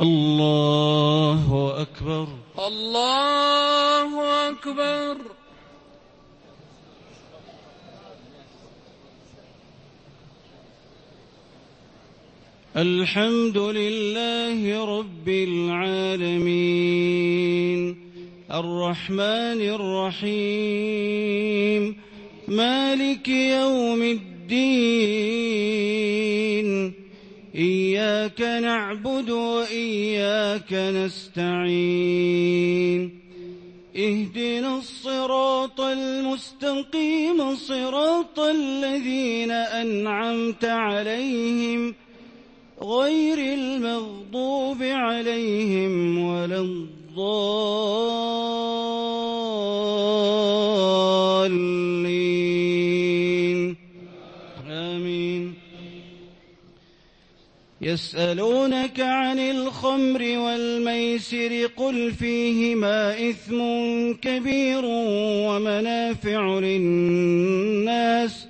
الله أكبر. الله أكبر. الحمد لله رب العالمين الرحمن الرحيم مالك يوم الدين إياك نعبد وإياك نستعين اهدنا الصراط المستقيم صراط الذين أنعمت عليهم غير المغضوب عليهم ولا الضالين آمين. يسألونك عن الخمر والميسر قل فيهما إثم كبير ومنافع للناس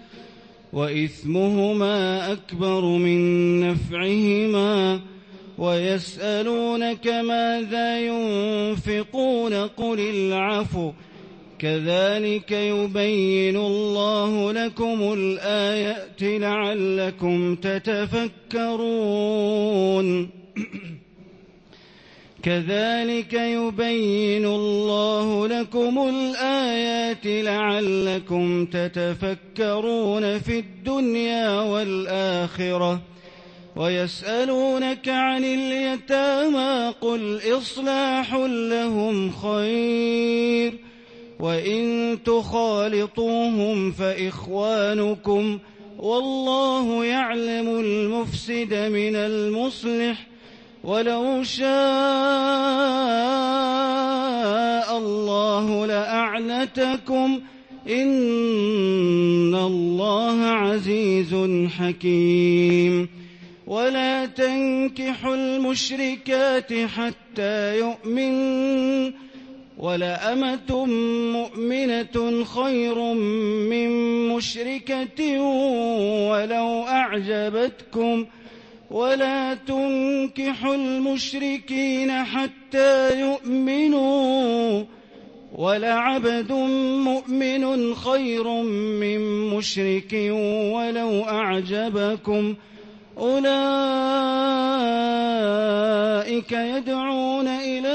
وإثمهما أكبر من نفعهما ويسألونك ماذا ينفقون قل العفو كذلك يبين الله لكم الآيات لعلكم تتفكرون كذلك يبين الله لكم الآيات لعلكم تتفكرون في الدنيا والآخرة ويسألونك عن اليتامى قل إصلاح لهم خير وإن تخالطوهم فإخوانكم والله يعلم المفسد من المصلح ولو شاء الله لأعنتكم إن الله عزيز حكيم ولا تنكحوا المشركات حتى يؤمنوا ولأمة مؤمنة خير من مشركة ولو أعجبتكم ولا تنكحوا المشركين حتى يؤمنوا ولعبد مؤمن خير من مشرك ولو أعجبكم أولئك يدعون إلى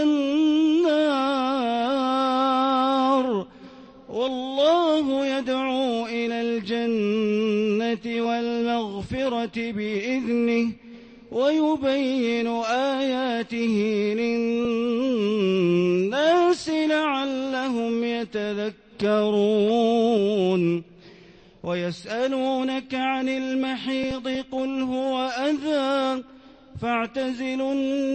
النار والله يدعو إلى الجنة والمغفرة بإذنه ويبين آياته للناس لعلهم يتذكرون ويسألونك عن المحيض قل هو أذى فاعتزلوا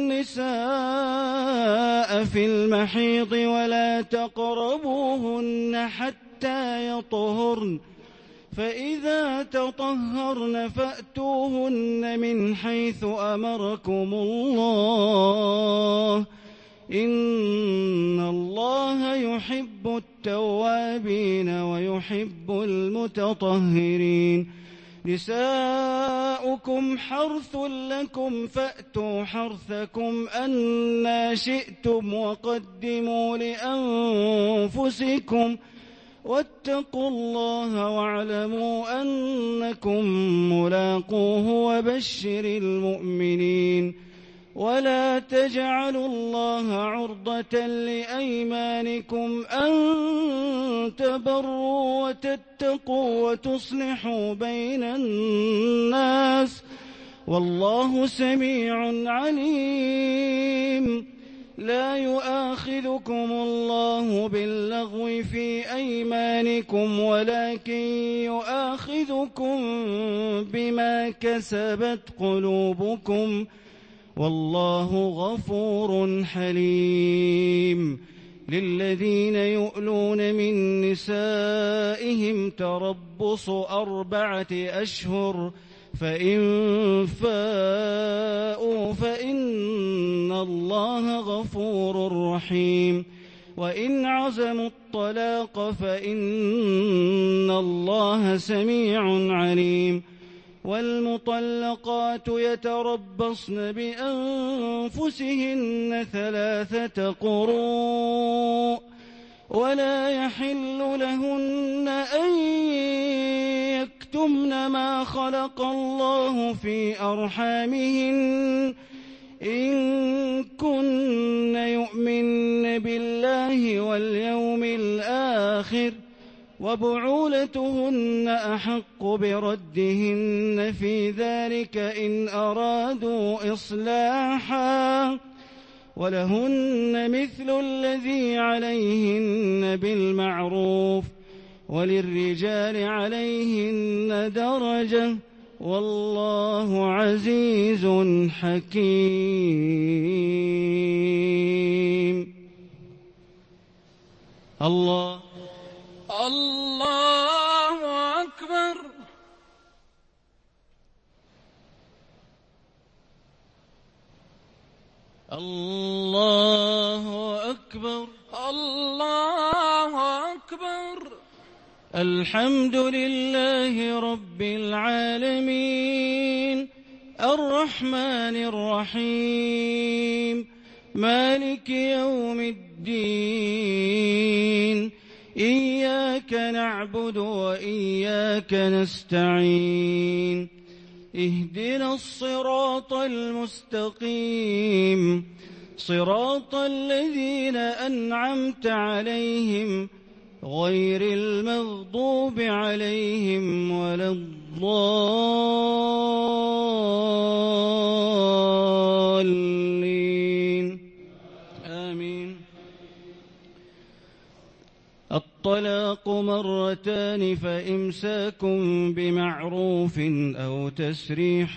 النساء في المحيض ولا تقربوهن حتى يطهرن فإذا تطهرن فأتوهن من حيث أمركم الله إن الله يحب التوابين ويحب المتطهرين نساؤكم حرث لكم فأتوا حرثكم أنى شئتم وقدموا لأنفسكم واتقوا الله واعلموا أنكم ملاقوه وبشر المؤمنين ولا تجعلوا الله عرضة لأيمانكم أن تبروا وتتقوا وتصلحوا بين الناس والله سميع عليم لا يؤاخذكم الله باللغو في أيمانكم ولكن يؤاخذكم بما كسبت قلوبكم والله غفور حليم للذين يؤلون من نسائهم تربص 4 أشهر فإن فاءوا فإن الله غفور رحيم وإن عزموا الطلاق فإن الله سميع عليم والمطلقات يتربصن بأنفسهن 3 قروء ولا يحل لهن أن يكتمن ما خلق الله في أرحامهن إن كن يؤمن بالله واليوم الآخر وبعولتهن أحق بردهن في ذلك إن أرادوا إصلاحا ولهن مثل الذي عليهن بالمعروف وللرجال عليهن درجة والله عزيز حكيم. الله أكبر. الله أكبر. الله أكبر. الحمد لله رب العالمين الرحمن الرحيم مالك يوم الدين إياك نعبد وإياك نستعين اهدنا الصراط المستقيم صراط الذين أنعمت عليهم غير المغضوب عليهم ولا الضالين آمين. الطلاق مرتان فإمساك بمعروف أو تسريح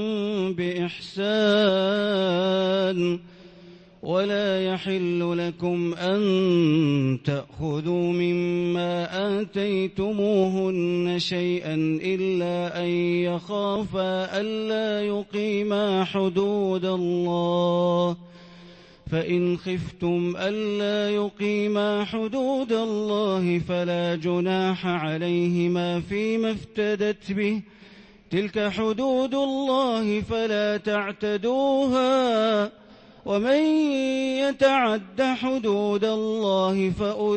بإحسان ولا يحل لكم أن تأخذوا مما آتيتموهن شيئا إلا أن يخافا ألا يقيما حدود الله فإن خفتم ألا يقيما حدود الله فلا جناح عليهما فيما افتدت به تلك حدود الله فلا تعتدوها ومن يتعد حدود الله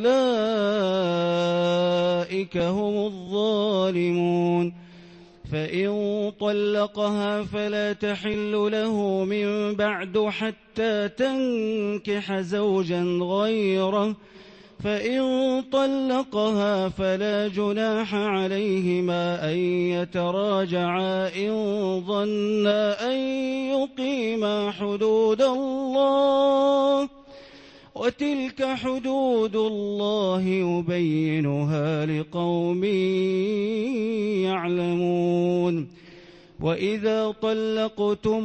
فأولئك هم الظالمون. فإن طلقها فلا تحل له من بعد حتى تنكح زوجا غيره فإن طلقها فلا جناح عليهما أن يتراجعا إن ظنا أن يقيما حدود الله وتلك حدود الله يبينها لقوم يعلمون. وإذا طلقتم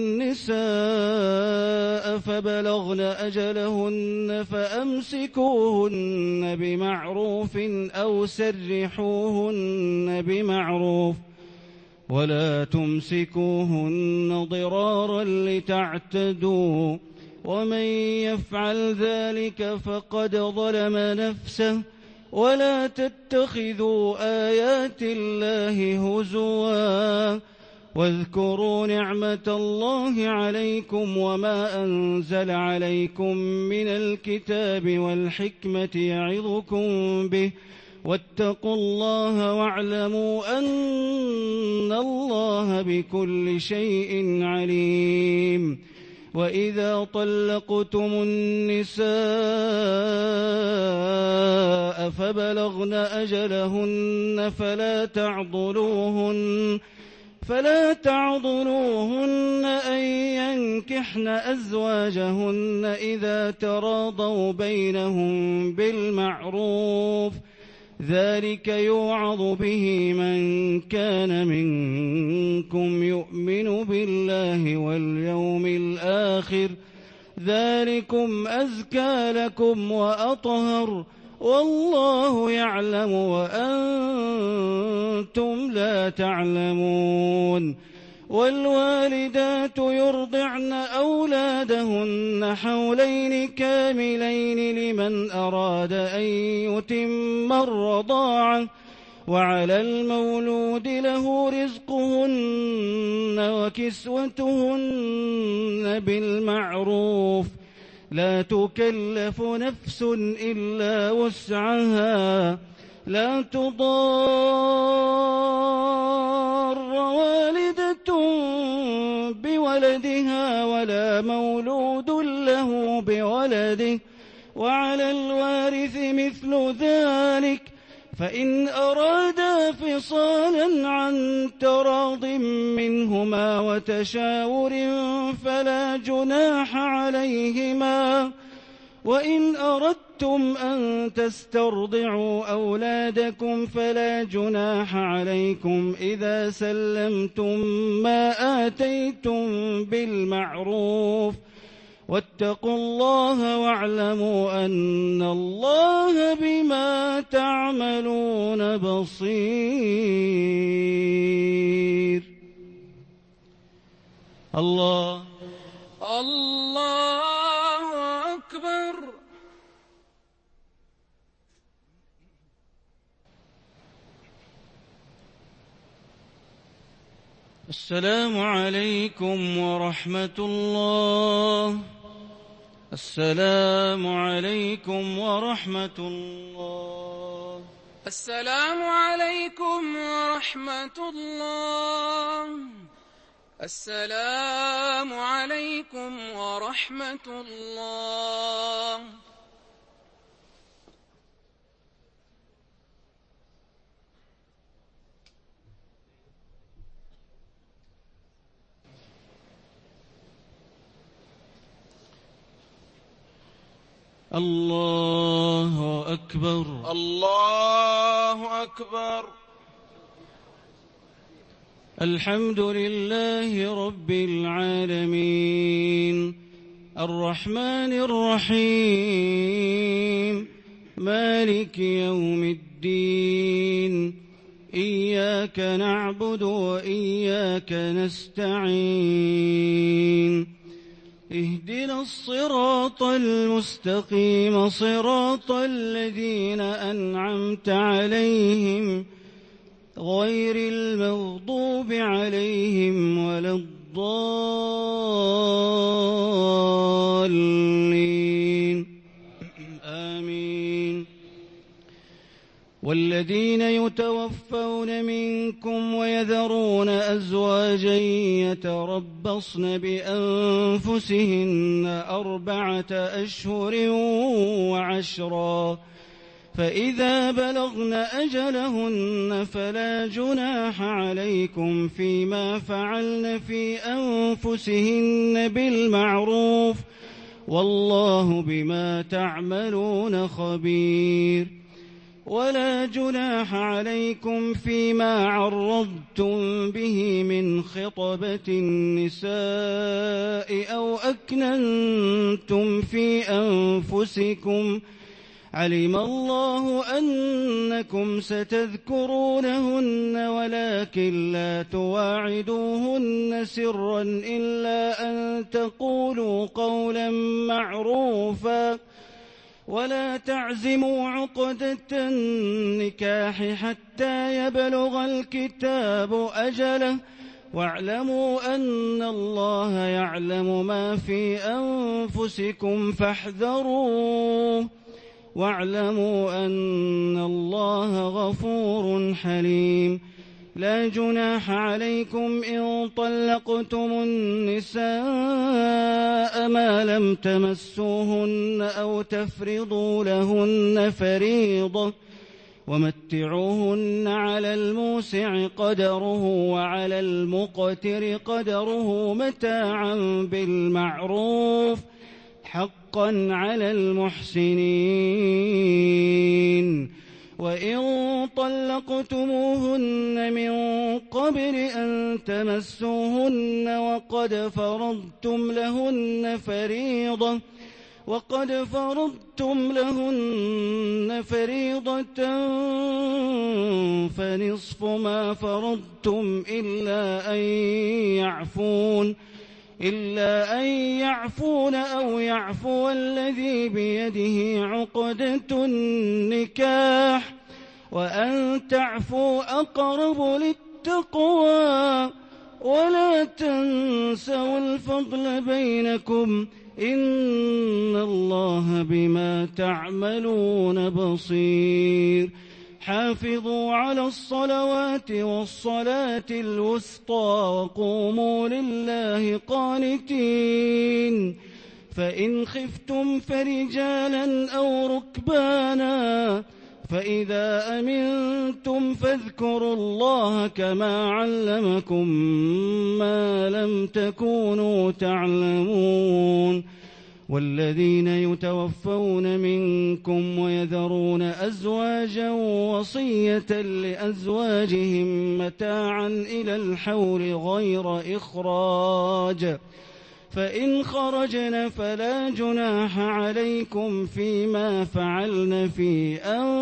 النساء فبلغن أجلهن فأمسكوهن بمعروف أو سرحوهن بمعروف ولا تمسكوهن ضرارا لتعتدوا ومن يفعل ذلك فقد ظلم نفسه ولا تتخذوا آيات الله هزوا واذكروا نعمة الله عليكم وما أنزل عليكم من الكتاب والحكمة يعظكم به واتقوا الله واعلموا أن الله بكل شيء عليم. وإذا طلقتم النساء فبلغن أجلهن فلا تعضلوهن أن ينكحن أزواجهن إذا تراضوا بينهم بالمعروف ذلك يوعظ به من كان منكم يؤمن بالله واليوم الآخر ذلكم أزكى لكم وأطهر والله يعلم وأنتم لا تعلمون. والوالدات يرضعن أولادهن حولين كاملين لمن أراد أن يتم الرضاعة وعلى المولود له رزقهن وكسوتهن بالمعروف لا تكلف نفس إلا وسعها لا تضار والدة بولدها ولا مولود له بولده وعلى الوارث مثل ذلك فإن أرادا فصالا عن تراض منهما وتشاور فلا جناح عليهما وإن أردتم أن تسترضعوا أولادكم فلا جناح عليكم إذا سلمتم ما آتيتم بالمعروف واتقوا الله واعلموا أن الله بما تعملون بصير. الله أكبر. السلام عليكم ورحمة الله. السلام عليكم ورحمة الله. السلام عليكم ورحمة الله. السلام عليكم ورحمة الله. الله أكبر. الله أكبر. الحمد لله رب العالمين الرحمن الرحيم مالك يوم الدين إياك نعبد وإياك نستعين اهدنا الصراط المستقيم صراط الذين أنعمت عليهم غير المغضوب عليهم ولا الضالين آمين. والذين يتوفون منكم ويذرون أزواجا يتربصن بأنفسهن 4 أشهر وعشرا فإذا بلغن أجلهن فلا جناح عليكم فيما فعلن في أنفسهن بالمعروف والله بما تعملون خبير. ولا جناح عليكم فيما عرضتم به من خطبة النساء أو أكننتم في أنفسكم علم الله أنكم ستذكرونهن ولكن لا تواعدوهن سرا إلا أن تقولوا قولا معروفا ولا تعزموا عقدة النكاح حتى يبلغ الكتاب أجله واعلموا أن الله يعلم ما في أنفسكم فاحذروه واعلموا أن الله غفور حليم. لا جناح عليكم إن طلقتم النساء ما لم تمسوهن أو تفرضوا لهن فريضة ومتعوهن على الموسع قدره وعلى المقتر قدره متاعا بالمعروف حقا على المحسنين. وإن طلقتموهن من قبل أن تمسوهن وقد فرضتم لهن فريضة فنصف ما فرضتم إلا أن يعفون أو يعفو الذي بيده عقدة النكاح وأن تعفوا أقرب للتقوى ولا تنسوا الفضل بينكم إن الله بما تعملون بصير حافظوا على الصلوات والصلاة الوسطى وقوموا لله قانتين فإن خفتم فرجالا أو ركبانا فإذا أمنتم فاذكروا الله كما علمكم ما لم تكونوا تعلمون والذين يتوفون منكم ويذرون أزواجا وصية لأزواجهم متاعا إلى الحول غير إخراج فإن خرجن فلا جناح عليكم فيما فعلن في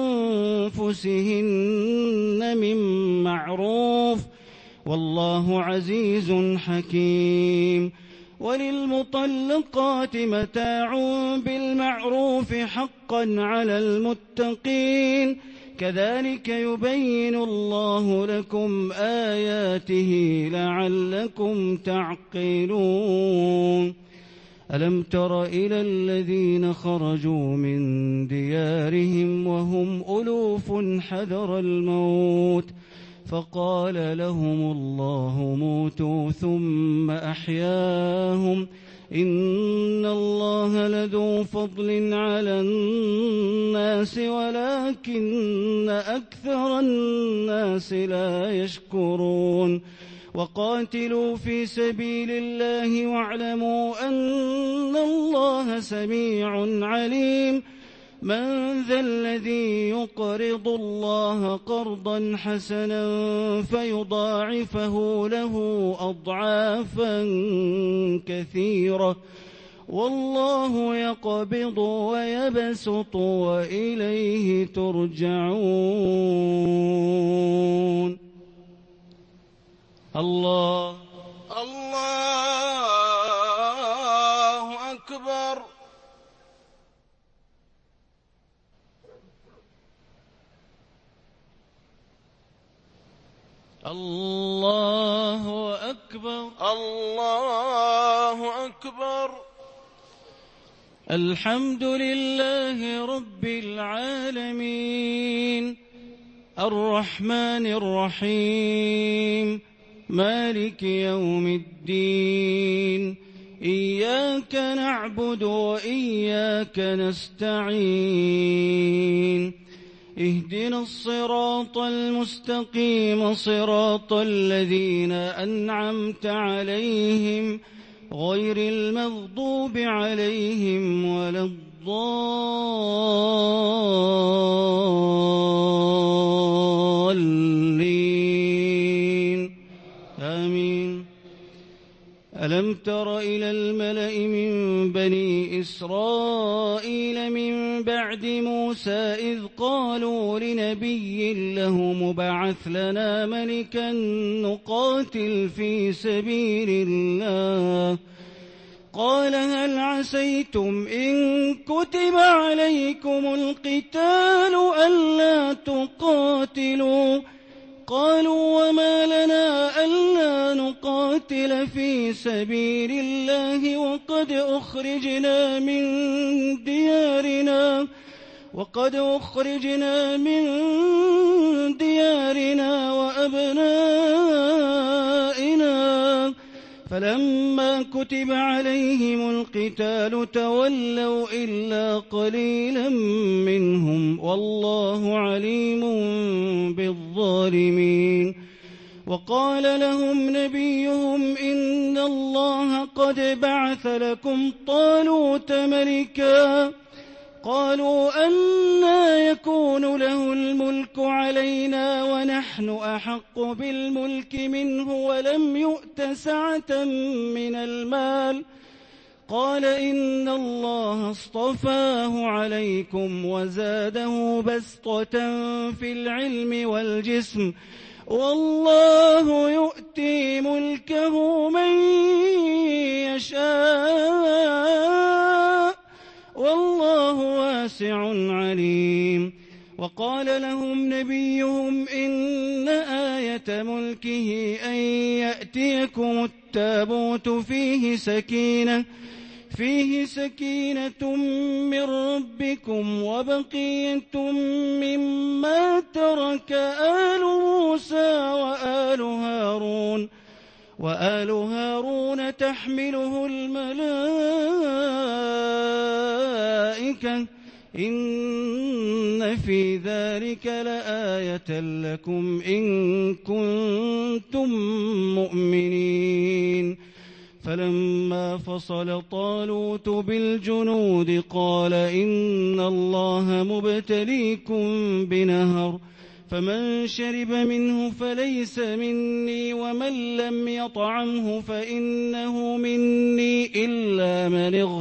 أنفسهن من معروف والله عزيز حكيم وللمطلقات متاع بالمعروف حقا على المتقين كذلك يبين الله لكم آياته لعلكم تعقلون ألم تر إلى الذين خرجوا من ديارهم وهم ألوف حذر الموت فقال لهم الله موتوا ثم أحياهم إن الله لذو فضل على الناس ولكن أكثر الناس لا يشكرون وقاتلوا في سبيل الله واعلموا أن الله سميع عليم من ذا الذي يقرض الله قرضا حسنا فيضاعفه له أضعافا كثيرة والله يقبض ويبسط وإليه ترجعون الله أكبر الله أكبر الله أكبر الحمد لله رب العالمين الرحمن الرحيم مالك يوم الدين إياك نعبد وإياك نستعين اهدنا الصراط المستقيم صراط الذين أنعمت عليهم غير المغضوب عليهم ولا الضالين آمين ألم تر إلى الملأ من بني إسرائيل من بعد موسى إذ قالوا لنبي له مبعث لنا ملكا نقاتل في سبيل الله قال هل عسيتم إن كتب عليكم القتال ألا تقاتلوا قالوا وما لنا ألا نقاتل في سبيل الله وقد أخرجنا من ديارنا وأبنائنا فلما كتب عليهم القتال تولوا إلا قليلا منهم والله عليم بالظالمين وقال لهم نبيهم إن الله قد بعث لكم طالوت ملكا قالوا أنى يكون له الملك علينا ونحن أحق بالملك منه ولم يؤت سعة من المال قال إن الله اصطفاه عليكم وزاده بسطة في العلم والجسم والله يؤتي ملكه من يشاء والله واسع عليم وقال لهم نبيهم إن آية ملكه أن يأتيكم التابوت فيه سكينة من ربكم وبقية مما ترك آل موسى وآل هارون تحمله الملائكة إن في ذلك لآية لكم إن كنتم مؤمنين. فلما فصل طالوت بالجنود قال إن الله مبتليكم بنهر فمن شرب منه فليس مني ومن لم يطعمه فإنه مني إلا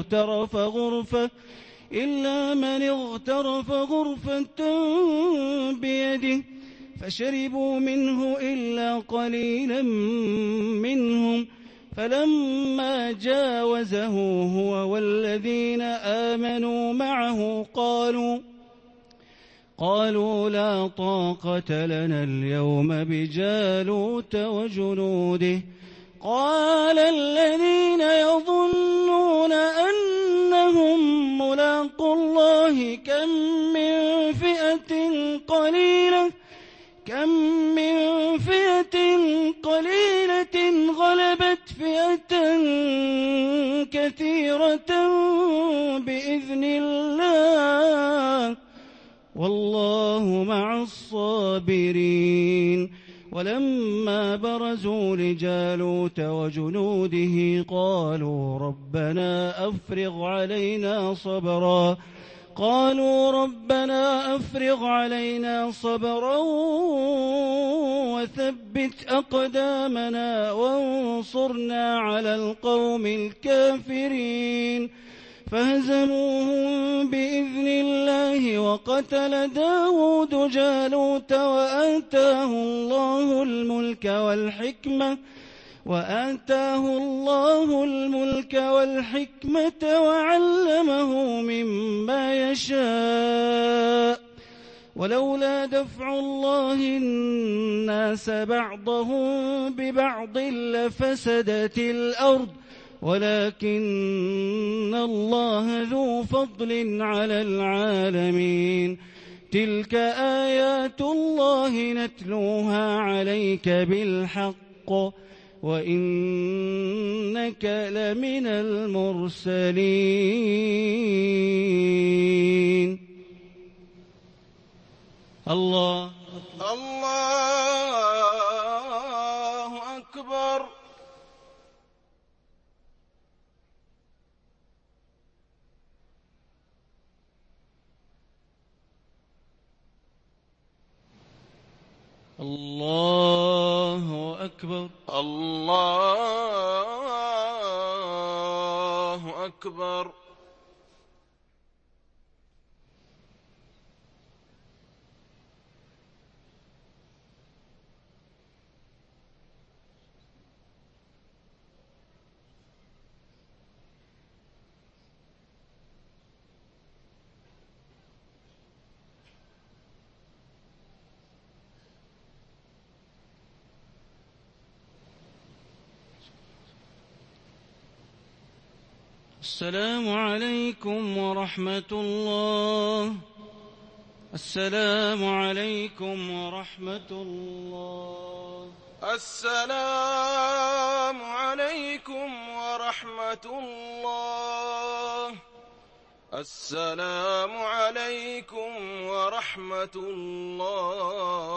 من اغترف غرفة بيده فشربوا منه إلا قليلا منهم. فلما جاوزه هو والذين آمنوا معه قالوا لا طاقة لنا اليوم بجالوت وجنوده. قال الذين يظنون أنهم ملاقو الله كم من فئة قليلة غلبت فئة كثيرة بإذن الله والله مع الصابرين. ولما برزوا لجالوت وجنوده قالوا ربنا أفرغ علينا صبرا وثبت أقدامنا وانصرنا على القوم الكافرين. فهزموهم بإذن الله وقتل داود جالوت وآتاه الله الملك والحكمة وعلمه مما يشاء. ولولا دفع الله الناس بعضهم ببعض لفسدت الأرض ولكن الله ذو فضل على العالمين. تلك آيات الله نتلوها عليك بالحق وإنك لمن المرسلين. الله أكبر. الله أكبر. الله أكبر. السلام عليكم ورحمة الله. السلام عليكم ورحمة الله. السلام عليكم ورحمة الله. السلام عليكم ورحمة الله.